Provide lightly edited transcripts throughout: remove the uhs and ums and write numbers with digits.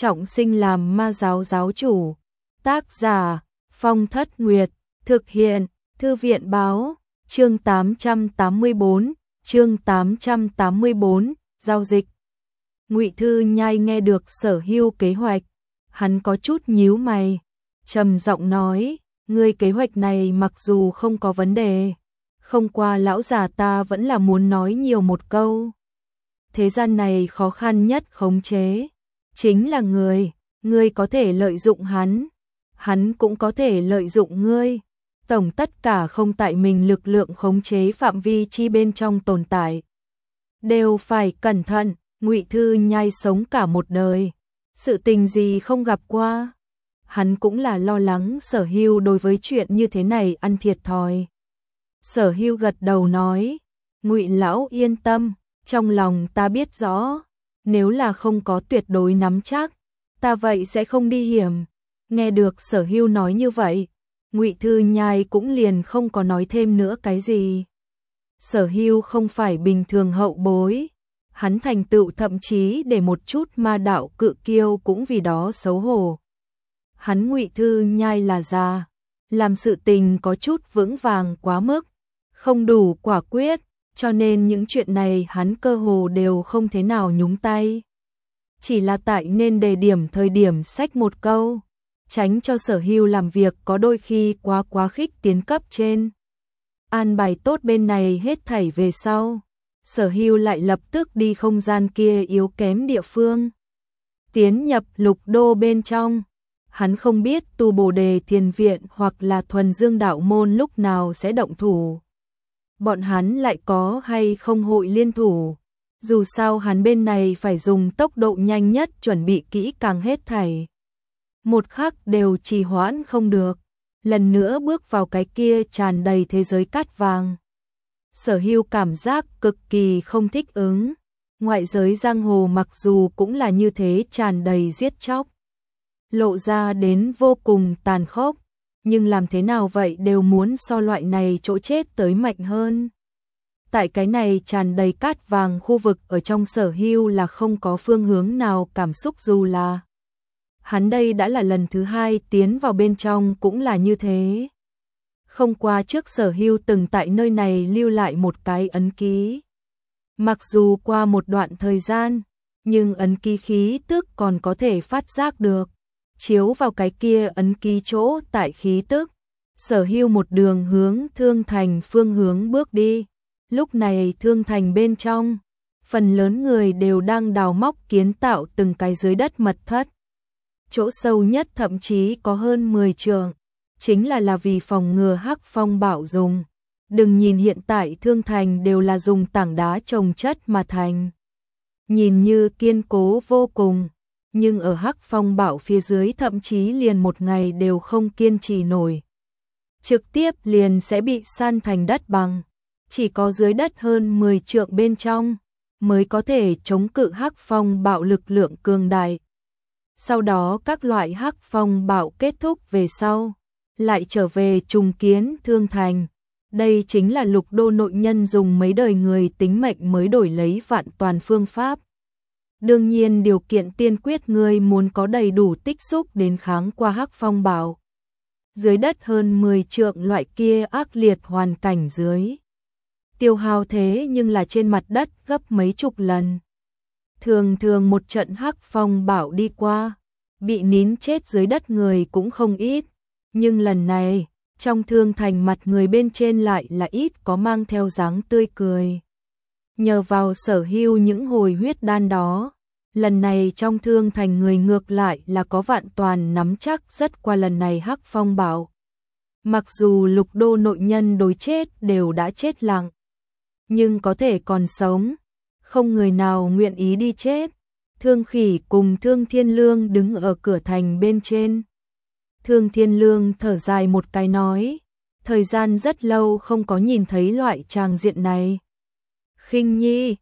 trọng sinh làm ma giáo giáo chủ. Tác giả Phong Thất Nguyệt, thực hiện Thư viện báo, chương 884, chương 884, giao dịch. Ngụy Thư Nhai nghe được Sở Hưu kế hoạch, hắn có chút nhíu mày, trầm giọng nói, ngươi kế hoạch này mặc dù không có vấn đề, không qua lão già ta vẫn là muốn nói nhiều một câu. Thế gian này khó khăn nhất khống chế, chính là ngươi có thể lợi dụng hắn cũng có thể lợi dụng ngươi. Tổng tất cả không tại mình lực lượng khống chế phạm vi chi bên trong tồn tại. Đều phải cẩn thận, Ngụy Thư Nhai sống cả một đời. Sự tình gì không gặp qua. Hắn cũng là lo lắng Sở Hưu đối với chuyện như thế này ăn thiệt thòi. Sở Hưu gật đầu nói, Ngụy lão yên tâm, trong lòng ta biết rõ, nếu là không có tuyệt đối nắm chắc, ta vậy sẽ không đi hiểm. Nghe được Sở Hưu nói như vậy, Ngụy Thư Nhai cũng liền không có nói thêm nữa cái gì. Sở Hưu không phải bình thường hậu bối, hắn thành tựu thậm chí để một chút ma đạo cự kiêu cũng vì đó xấu hổ. Hắn Ngụy Thư Nhai là già, làm sự tình có chút vững vàng quá mức, không đủ quả quyết, cho nên những chuyện này hắn cơ hồ đều không thế nào nhúng tay. Chỉ là tại nên đề điểm thời điểm xách một câu, tránh cho Sở Hưu làm việc có đôi khi quá khích tiến cấp trên. An bài tốt bên này hết thảy về sau, Sở Hưu lại lập tức đi không gian kia yếu kém địa phương, tiến nhập Lục Đô bên trong. Hắn không biết Tu Bồ Đề Thiền Viện hoặc là Thuần Dương Đạo Môn lúc nào sẽ động thủ. Bọn hắn lại có hay không hội liên thủ. Dù sao hắn bên này phải dùng tốc độ nhanh nhất chuẩn bị kỹ càng hết thảy. Một khắc đều trì hoãn không được. Lần nữa bước vào cái kia tràn đầy thế giới cát vàng. Sở Hưu cảm giác cực kỳ không thích ứng. Ngoại giới giang hồ mặc dù cũng là như thế tràn đầy giết chóc, lộ ra đến vô cùng tàn khốc, nhưng làm thế nào vậy đều muốn so loại này chỗ chết tới mạnh hơn. Tại cái này tràn đầy cát vàng khu vực ở trong Sở Hưu là không có phương hướng nào cảm xúc, dù là hắn đây đã là lần thứ hai tiến vào bên trong cũng là như thế. Không qua trước Sở Hưu từng tại nơi này lưu lại một cái ấn ký. Mặc dù qua một đoạn thời gian, nhưng ấn ký khí tức còn có thể phát giác được. Chiếu vào cái kia ấn ký chỗ tại khí tức, Sở Hưu một đường hướng Thương Thành phương hướng bước đi. Lúc này Thương Thành bên trong, phần lớn người đều đang đào móc kiến tạo từng cái dưới đất mật thất. Chỗ sâu nhất thậm chí có hơn 10 trượng, chính là vì phòng ngừa Hắc Phong Bảo dùng. Đừng nhìn hiện tại Thương Thành đều là dùng tảng đá chồng chất mà thành, nhìn như kiên cố vô cùng, nhưng ở Hắc Phong Bảo phía dưới thậm chí liền một ngày đều không kiên trì nổi. Trực tiếp liền sẽ bị san thành đất bằng, chỉ có dưới đất hơn 10 trượng bên trong mới có thể chống cự Hắc Phong Bảo lực lượng cường đại. Sau đó các loại Hắc Phong Bảo kết thúc về sau, lại trở về trùng kiến Thương Thành. Đây chính là Lục Đô nội nhân dùng mấy đời người tính mệnh mới đổi lấy vạn toàn phương pháp. Đương nhiên điều kiện tiên quyết ngươi muốn có đầy đủ tích xúc đến kháng qua Hắc Phong Bảo. Dưới đất hơn 10 trượng loại kia ác liệt hoàn cảnh dưới, tiêu hao thế nhưng là trên mặt đất gấp mấy chục lần. Thường thường một trận Hắc Phong Bảo đi qua, bị nín chết dưới đất người cũng không ít. Nhưng lần này, trong Thương Thành mặt người bên trên lại là ít có mang theo dáng tươi cười. Nhờ vào Sở Hưu những hồi huyết đan đó, lần này trong Thương Thành người ngược lại là có vạn toàn nắm chắc rất qua lần này Hắc Phong Bảo. Mặc dù Lục Đô nội nhân đối chết đều đã chết lặng, nhưng có thể còn sống, không người nào nguyện ý đi chết. Thương Khỉ cùng Thương Thiên Lương đứng ở cửa thành bên trên. Thương Thiên Lương thở dài một cái nói, thời gian rất lâu không có nhìn thấy loại tràng diện này. Khinh Nhi,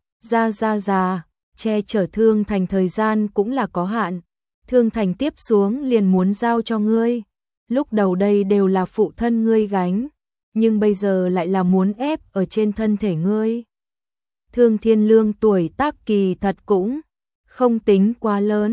ra, che chở Thương Thành thời gian cũng là có hạn. Thương Thành tiếp xuống liền muốn giao cho ngươi. Lúc đầu đây đều là phụ thân ngươi gánh, nhưng bây giờ lại là muốn ép ở trên thân thể ngươi. Thương Thiên Lương tuổi tác kỳ thật cũng không tính quá lớn,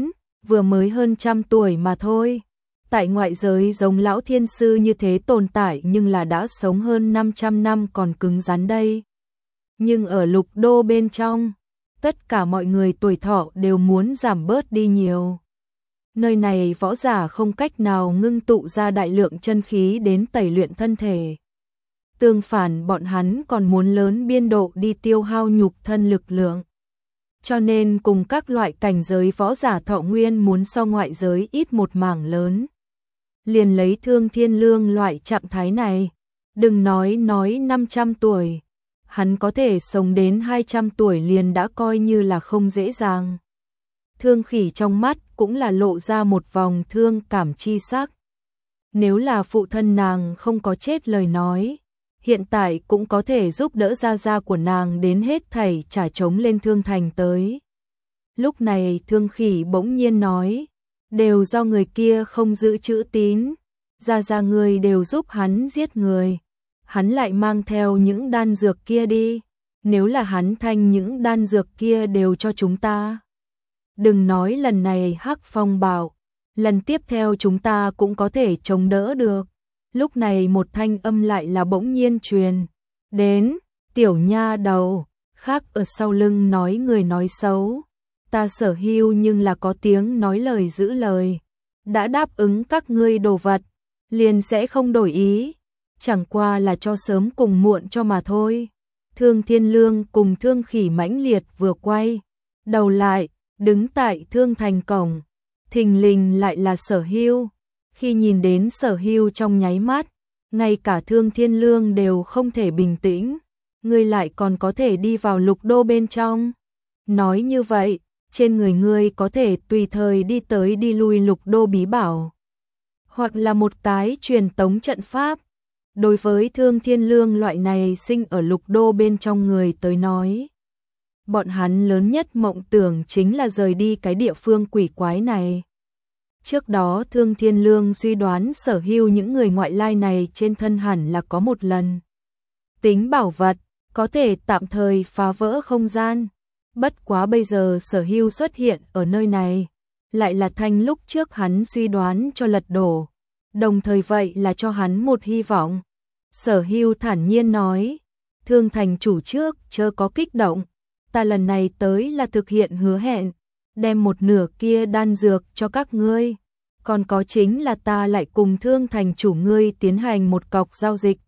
vừa mới hơn 100 tuổi mà thôi. Tại ngoại giới giống lão thiên sư như thế tồn tại nhưng là đã sống hơn 500 năm còn cứng rắn đây. Nhưng ở Lục Đô bên trong, tất cả mọi người tuổi thọ đều muốn giảm bớt đi nhiều. Nơi này võ giả không cách nào ngưng tụ ra đại lượng chân khí đến tẩy luyện thân thể. Tương phản bọn hắn còn muốn lớn biên độ đi tiêu hao nhục thân lực lượng. Cho nên cùng các loại cảnh giới võ giả thọ nguyên muốn so ngoại giới ít một mảng lớn. Liền lấy Thương Thiên Lương loại trạng thái này, đừng nói 500 tuổi, hắn có thể sống đến 200 tuổi liền đã coi như là không dễ dàng. Thương Khỉ trong mắt cũng là lộ ra một vòng thương cảm chi sắc. Nếu là phụ thân nàng không có chết lời nói, hiện tại cũng có thể giúp đỡ gia gia của nàng đến hết thảy trả trống lên Thương Thành tới. Lúc này Thương Khỉ bỗng nhiên nói, đều do người kia không giữ chữ tín, gia gia người đều giúp hắn giết người. Hắn lại mang theo những đan dược kia đi, nếu là hắn thanh những đan dược kia đều cho chúng ta. Đừng nói lần này Hắc Phong bảo, lần tiếp theo chúng ta cũng có thể chống đỡ được. Lúc này một thanh âm lại là bỗng nhiên truyền đến, tiểu nha đầu, khác ở sau lưng nói người nói xấu. Ta Sở Hưu nhưng là có tiếng nói lời giữ lời, đã đáp ứng các ngươi đồ vật, liền sẽ không đổi ý, chẳng qua là cho sớm cùng muộn cho mà thôi. Thương Thiên Lương cùng Thương Khỉ mãnh liệt vừa quay đầu lại, đứng tại Thương Thành cổng, thình lình lại là Sở Hưu. Khi nhìn đến Sở Hưu trong nháy mắt, ngay cả Thương Thiên Lương đều không thể bình tĩnh, ngươi lại còn có thể đi vào Lục Đô bên trong. Nói như vậy, trên người ngươi có thể tùy thời đi tới đi lui Lục Đô bí bảo, hoặc là một cái truyền tống trận pháp. Đối với Thương Thiên Lương loại này sinh ở Lục Đô bên trong người tới nói, bọn hắn lớn nhất mộng tưởng chính là rời đi cái địa phương quỷ quái này. Trước đó Thương Thiên Lương suy đoán Sở Hưu những người ngoại lai này trên thân hẳn là có một lần tính bảo vật, có thể tạm thời phá vỡ không gian. Bất quá bây giờ Sở Hưu xuất hiện ở nơi này, lại là thanh lúc trước hắn suy đoán cho lật đổ, đồng thời vậy là cho hắn một hy vọng. Sở Hưu thản nhiên nói, Thương Thành chủ trước chớ có kích động, ta lần này tới là thực hiện hứa hẹn, đem một nửa kia đan dược cho các ngươi, còn có chính là ta lại cùng Thương Thành chủ ngươi tiến hành một cọc giao dịch.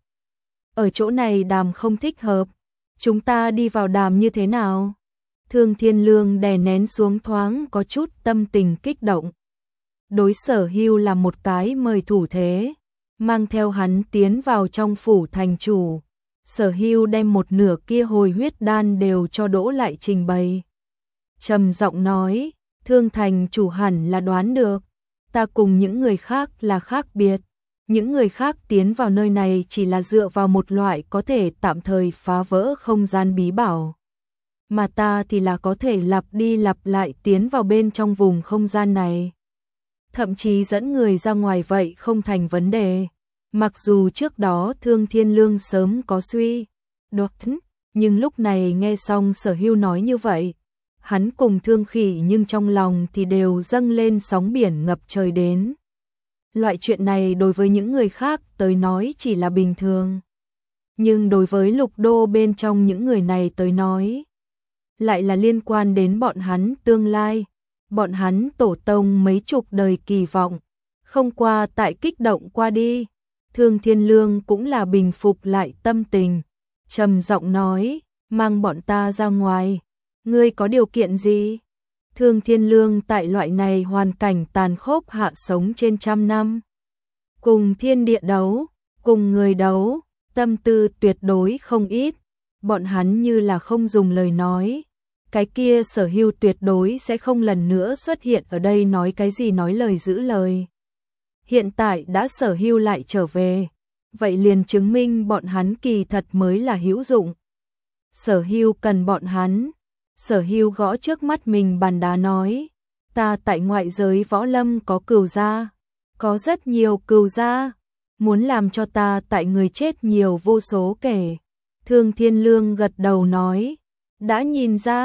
Ở chỗ này đàm không thích hợp, chúng ta đi vào đàm như thế nào? Thương Thiên Lương đè nén xuống thoáng có chút tâm tình kích động. Đối Sở Hưu là một cái mời thủ thế, mang theo hắn tiến vào trong phủ thành chủ. Sở Hưu đem một nửa kia hồi huyết đan đều cho đỗ lại trình bày. Trầm giọng nói, Thương Thành chủ hẳn là đoán được, ta cùng những người khác là khác biệt. Những người khác tiến vào nơi này chỉ là dựa vào một loại có thể tạm thời phá vỡ không gian bí bảo. Mà ta thì là có thể lặp đi lặp lại tiến vào bên trong vùng không gian này. Thậm chí dẫn người ra ngoài vậy không thành vấn đề. Mặc dù trước đó Thương Thiên Lương sớm có suy đoán, nhưng lúc này nghe xong Sở Hưu nói như vậy, hắn cùng Thương Khỉ nhưng trong lòng thì đều dâng lên sóng biển ngập trời đến. Loại chuyện này đối với những người khác tới nói chỉ là bình thường. Nhưng đối với Lục Đô bên trong những người này tới nói, lại là liên quan đến bọn hắn tương lai, bọn hắn tổ tông mấy chục đời kỳ vọng, không qua tại kích động qua đi. Thương Thiên Lương cũng là bình phục lại tâm tình, trầm giọng nói, mang bọn ta ra ngoài, ngươi có điều kiện gì? Thương Thiên Lương tại loại này hoàn cảnh tàn khốc hạ sống trên 100 năm. Cùng thiên địa đấu, cùng người đấu, tâm tư tuyệt đối không ít, bọn hắn như là không dùng lời nói. Cái kia Sở Hưu tuyệt đối sẽ không lần nữa xuất hiện ở đây nói cái gì nói lời giữ lời. Hiện tại đã Sở Hưu lại trở về, vậy liền chứng minh bọn hắn kỳ thật mới là hữu dụng. Sở Hưu cần bọn hắn. Sở Hưu gõ trước mắt mình bàn đá nói, ta tại ngoại giới võ lâm có cừu gia, có rất nhiều cừu gia, muốn làm cho ta tại người chết nhiều vô số kể. Thương Thiên Lương gật đầu nói, đã nhìn ra,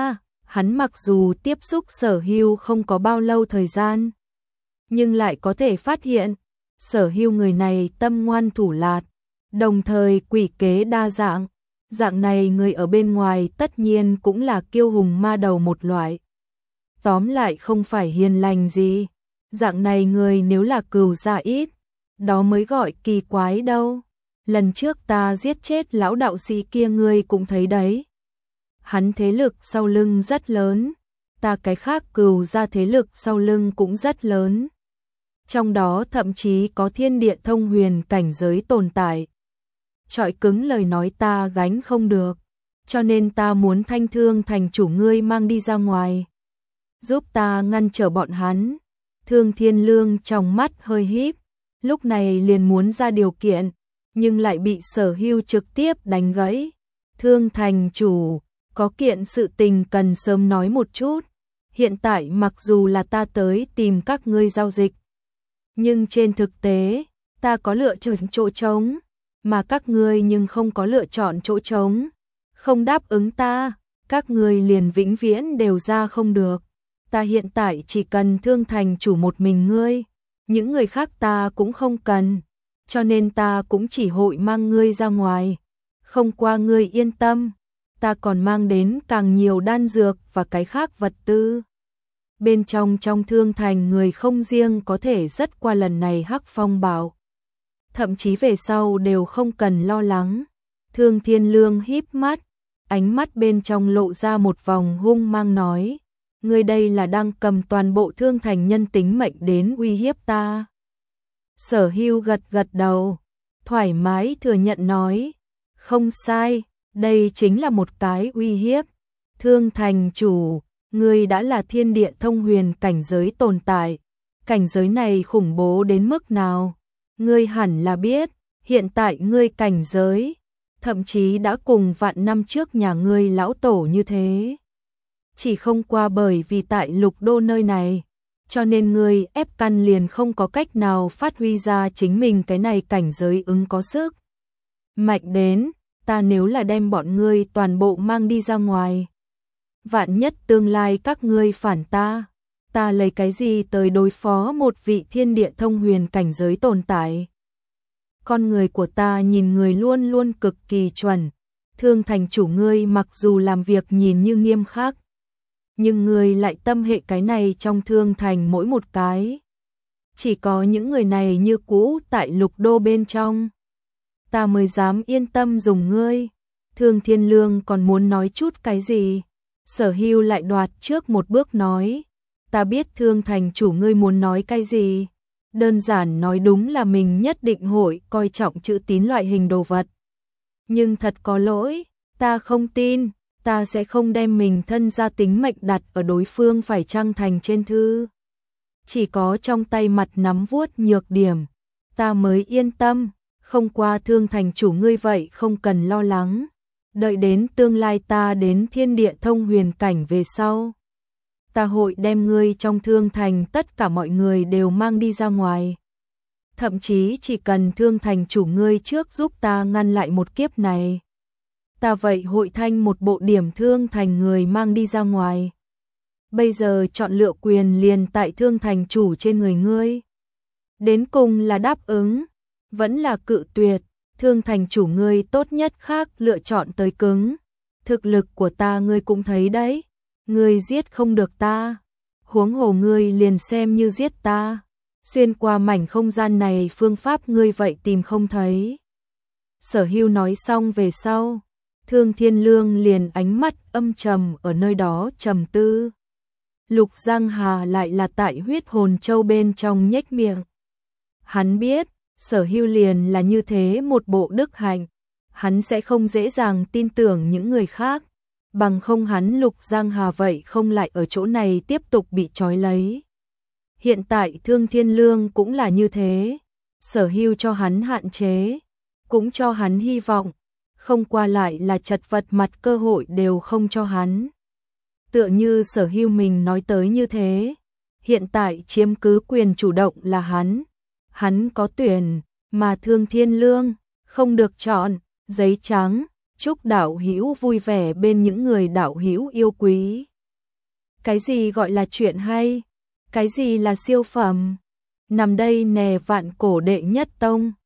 Hắn mặc dù tiếp xúc Sở Hưu không có bao lâu thời gian, nhưng lại có thể phát hiện, Sở Hưu người này tâm ngoan thủ lạt, đồng thời quỷ kế đa dạng. Dạng này người ở bên ngoài tất nhiên cũng là kiêu hùng ma đầu một loại. Tóm lại không phải hiền lành gì. Dạng này người nếu là cừu gia ít, đó mới gọi kỳ quái đâu. Lần trước ta giết chết lão đạo sĩ kia ngươi cũng thấy đấy. Hắn thế lực sau lưng rất lớn, ta cái khác cừu gia thế lực sau lưng cũng rất lớn. Trong đó thậm chí có thiên địa thông huyền cảnh giới tồn tại. Trọi cứng lời nói ta gánh không được, cho nên ta muốn Thanh Thương thành chủ ngươi mang đi ra ngoài, giúp ta ngăn trở bọn hắn. Thương Thiên Lương trong mắt hơi híp, lúc này liền muốn ra điều kiện, nhưng lại bị Sở Hưu trực tiếp đánh gãy. Thương thành chủ, có kiện sự tình cần sớm nói một chút. Hiện tại mặc dù là ta tới tìm các ngươi giao dịch, nhưng trên thực tế, ta có lựa chọn chỗ trống, mà các ngươi nhưng không có lựa chọn chỗ trống. Không đáp ứng ta, các ngươi liền vĩnh viễn đều ra không được. Ta hiện tại chỉ cần Thương thành chủ một mình ngươi, những người khác ta cũng không cần, cho nên ta cũng chỉ hội mang ngươi ra ngoài. Không qua ngươi yên tâm, ta còn mang đến càng nhiều đan dược và cái khác vật tư. Bên trong Thương thành người không riêng có thể rất qua lần này hắc phong bạo, thậm chí về sau đều không cần lo lắng. Thương Thiên Lương híp mắt, ánh mắt bên trong lộ ra một vòng hung mang nói, ngươi đây là đang cầm toàn bộ Thương thành nhân tính mệnh đến uy hiếp ta. Sở Hưu gật gật đầu, thoải mái thừa nhận nói, không sai, đây chính là một cái uy hiếp. Thương thành chủ, ngươi đã là thiên địa thông huyền cảnh giới tồn tại, cảnh giới này khủng bố đến mức nào? Ngươi hẳn là biết, hiện tại ngươi cảnh giới, thậm chí đã cùng vạn năm trước nhà ngươi lão tổ như thế. Chỉ không qua bởi vì tại Lục Đô nơi này, cho nên ngươi ép căn liền không có cách nào phát huy ra chính mình cái này cảnh giới ứng có sức. Mạnh đến, ta nếu là đem bọn ngươi toàn bộ mang đi ra ngoài, vạn nhất tương lai các ngươi phản ta lấy cái gì tới đối phó một vị thiên địa thông huyền cảnh giới tồn tại? Con người của ta nhìn người luôn luôn cực kỳ chuẩn. Thương thành chủ ngươi mặc dù làm việc nhìn như nghiêm khắc, nhưng ngươi lại tâm hệ cái này trong Thương thành mỗi một cái. Chỉ có những người này như cũ tại Lục Đô bên trong, ta mới dám yên tâm dùng ngươi. Thương Thiên Lương còn muốn nói chút cái gì, Sở Hưu lại đoạt trước một bước nói, ta biết Thương thành chủ ngươi muốn nói cái gì, đơn giản nói đúng là mình nhất định hội coi trọng chữ tín loại hình đồ vật. Nhưng thật có lỗi, ta không tin, ta sẽ không đem mình thân gia tính mệnh đặt ở đối phương phải chăng thành trên thư. Chỉ có trong tay mặt nắm vuốt nhược điểm, ta mới yên tâm. Không qua Thương thành chủ ngươi vậy không cần lo lắng, đợi đến tương lai ta đến thiên địa thông huyền cảnh về sau, ta hội đem ngươi trong Thương thành tất cả mọi người đều mang đi ra ngoài. Thậm chí chỉ cần Thương thành chủ ngươi trước giúp ta ngăn lại một kiếp này, ta vậy hội thanh một bộ điểm Thương thành người mang đi ra ngoài. Bây giờ chọn lựa quyền liền tại Thương thành chủ trên người ngươi. Đến cùng là đáp ứng, vẫn là cự tuyệt? Thương thành chủ ngươi tốt nhất khác lựa chọn tới cứng. Thực lực của ta ngươi cũng thấy đấy, ngươi giết không được ta, huống hồ ngươi liền xem như giết ta, xuyên qua mảnh không gian này phương pháp ngươi vậy tìm không thấy. Sở Hưu nói xong về sau, Thương Thiên Lương liền ánh mắt âm trầm ở nơi đó trầm tư. Lục Giang Hà lại là tại huyết hồn châu bên trong nhếch miệng. Hắn biết, Sở Hưu liền là như thế một bộ đức hạnh, hắn sẽ không dễ dàng tin tưởng những người khác, bằng không hắn Lục Giang Hà vậy không lại ở chỗ này tiếp tục bị trói lấy. Hiện tại Thương Thiên Lương cũng là như thế, Sở Hưu cho hắn hạn chế, cũng cho hắn hy vọng, không qua lại là chật vật mặt cơ hội đều không cho hắn. Tựa như Sở Hưu mình nói tới như thế, hiện tại chiếm cứ quyền chủ động là hắn có tuyển, mà Thương Thiên Lương không được chọn. Giấy trắng, chúc đạo hữu vui vẻ bên những người đạo hữu yêu quý. Cái gì gọi là chuyện hay? Cái gì là siêu phẩm? Nằm đây nè vạn cổ đệ nhất tông.